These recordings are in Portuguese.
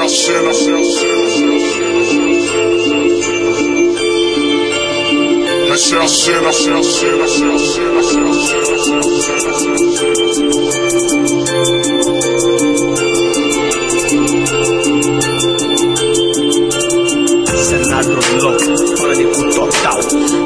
a cena. Essa é a cena, Cenário louco, pânico total.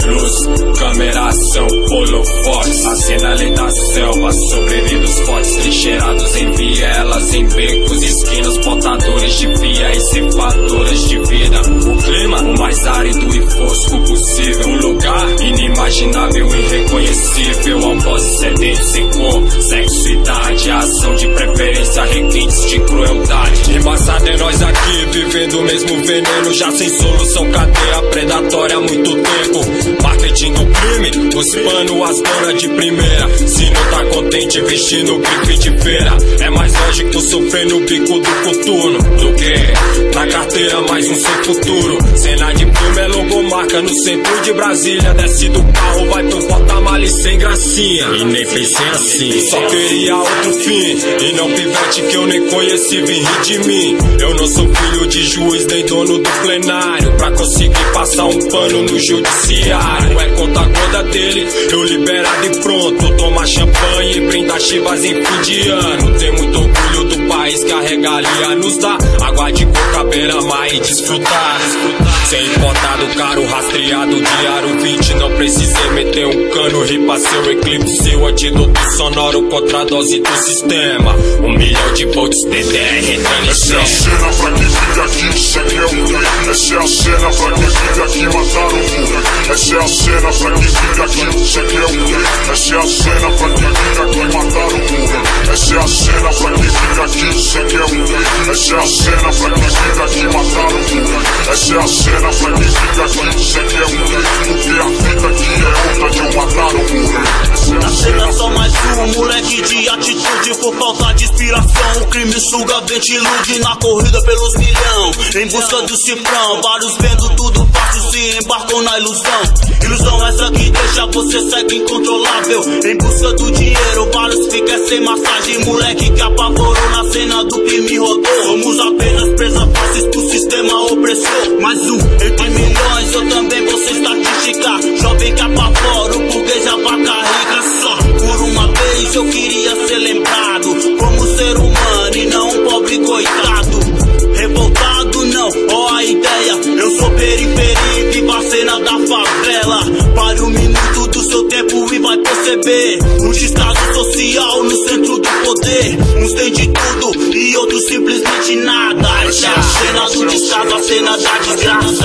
Luz, câmera, ação, holofotes. A cena além da selva, sobrevidos fortes, trincheirados em vielas, em becos, esquinas, portadores de via e ceifadores de vida. O clima, o mais árido e fosco possível. Um lugar inimaginável e irreconhecível. Alvozes sedentos sem cor, sexo, idade, ação de preferência, requintes de crueldade. Embaçado é nós aqui, vivendo o mesmo veneno, já sem solução, cadeia predatória há muito tempo. Marketing do crime, os pano, as donas de primeira. Se não tá contente vestindo grife de feira, é mais lógico sofrer no bico do coturno do que na carteira mais um sem futuro. Cena de filme é logomarca no centro de Brasília. Desce do carro, vai pro porta-mala e sem gracinha. E nem pensei assim, só queria outro fim. E não pivete que eu nem conheci vim rir de mim. Eu não sou filho de juiz nem dono do plenário pra conseguir passar um pano no judiciário. É conta a conta dele, eu liberado e pronto. Tomar champanhe e brindar chivas em fim de ano. Tem muito orgulho do país que a regalia nos dá. Água de coca, beira-mar e desfrutar. Sem importado caro, rastreado de aro 20. Não precisei meter um cano, ripa seu eclipse. O antídoto sonoro contra a dose do sistema. 1 milhão de volts DDR entrando em essa é a cena pra quem vive aqui, cê quer um rei. Essa é a cena pra quem vive aqui, mataram o rei. Essa é a cena pra quem vive aqui, cê quer um rei. Essa é a cena pra quem vive aqui, mataram o rei. Essa é a cena pra quem vive aqui, cê quer um rei. Essa é a cena pra quem vive aqui, mataram o rei. Essa é a cena pra quem vive aqui, cê quer um rei. Porque a vida aqui é outra de um mataram o rei. Na cena só mais um moleque de atitude. Por falta de inspiração, o crime suga, vente ilude. Na corrida pelos milhão, em busca do cifrão. Vários vendo tudo fácil, se embarcam na ilusão. Ilusão essa que deixa você cego, incontrolável. Em busca do dinheiro, vários ficam sem massagem. Moleque que apavorou na cena do crime rodou. Somos apenas presas fáceis pro sistema opressor. Mais um entre milhões, eu também vou ser estatística. Jovem que apavora, o burguês a vaca rica. Só por uma vez eu queria ser lembrado como ser humano e não um pobre coitado. Revoltado não, ó a ideia. Eu sou periferia e viva a cena da favela. Pare um minuto do seu tempo e vai perceber um estado social no centro do poder. Uns tem de tudo e outros simplesmente nada. Essa é a cena do descaso, a cena da desgraça.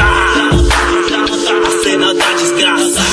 A cena da desgraça.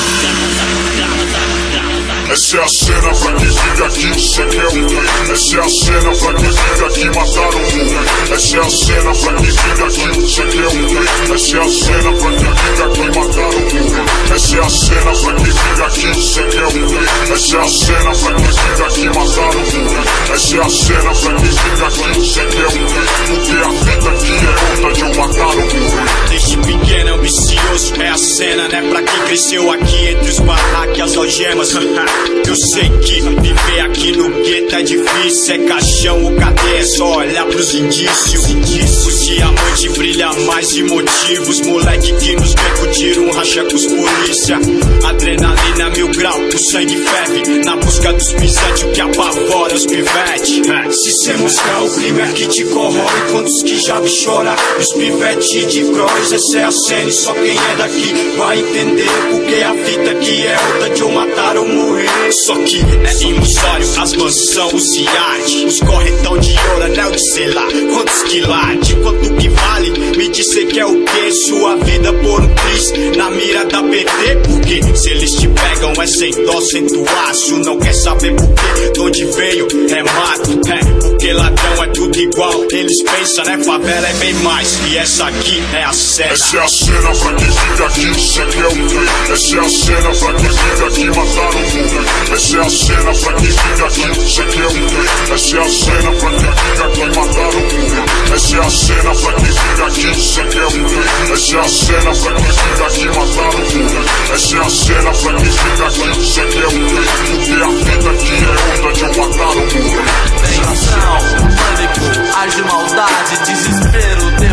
Essa é a cena pra quem vive aqui, cê quer um rei. Essa é a cena pra quem vive aqui, mataram o rei. Essa é a cena pra quem vive aqui, cê quer um rei. Essa é a cena pra quem vive aqui, mataram o rei. Essa é a cena pra quem vive aqui, cê quer um rei. Essa é a cena pra quem vive aqui, mataram o rei. Essa é a cena pra quem vive aqui, cê quer um rei. Porque a vida aqui é outra de um mataram o rei. Desde pequeno ambicioso é a cena, né? Pra quem cresceu aqui entre os barracos e as algemas. Eu sei que viver aqui no gueto é difícil. É caixão ou cadeia, é só olhar pros indícios. Os diamantes brilham mais de motivos. Moleque que nos becos tira um racha com os polícia. Adrenalina 1000 grau, o sangue ferve. Na busca dos pisantes, o que apavora os pivete. Se cê mostrar o crime é que te corrói. Quantos que já me chora, os pivete de cross. Essa é a cena e só quem é daqui vai entender. Porque a fita aqui é outra de eu matar ou morrer. Só que é ilusório, as mansões, os iate, os corretão de ouro, anel de sei lá quantos quilates, quanto que vale? Me dizer que é o que? Sua vida por um tris na mira da PT. Porque se eles te pegam é sem dó, sem tuaço. Não quer saber por quê, de onde veio, é mato. Porque ladrão é tudo igual, eles pensam, né? Favela é bem mais, e essa aqui é a cena. Essa é a cena pra quem vive aqui, cê quer um rei. Essa é a cena pra quem vive aqui, mataram o rei. Essa é a cena pra quem vive aqui, cê quer um rei. Essa é a cena pra quem vive aqui, mataram o rei. Essa é a cena pra quem vive aqui, cê quer um rei. Essa é a cena pra quem vive aqui, mataram o rei. Essa é a cena pra quem vive aqui, cê quer um rei. Porque a vida aqui é outra de um mataram o rei. Tensão, pânico, ar de maldade, desespero.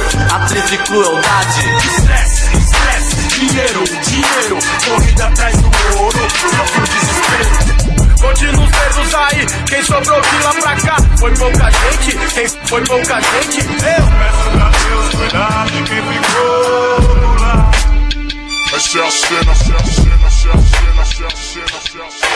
atrito e crueldade. Estresse, dinheiro, corrida atrás do ouro, só pro desespero. Conte nos dedos aí, quem sobrou de lá pra cá. Foi pouca gente, quem foi pouca gente? Eu peço pra Deus cuidar de quem ficou por lá. Essa é a cena, essa é a cena, essa é a cena, essa é a cena, essa é a cena.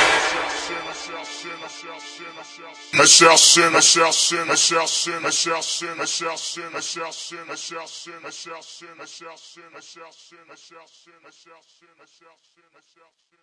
Essa é a cena, essa é a cena, essa é a cena, essa é a cena, essa é a cena, essa é a cena, essa é a cena, essa é a cena, essa é a cena, essa é a cena, essa é a cena, essa é a cena, essa é a cena, essa é a cena, essa é a cena.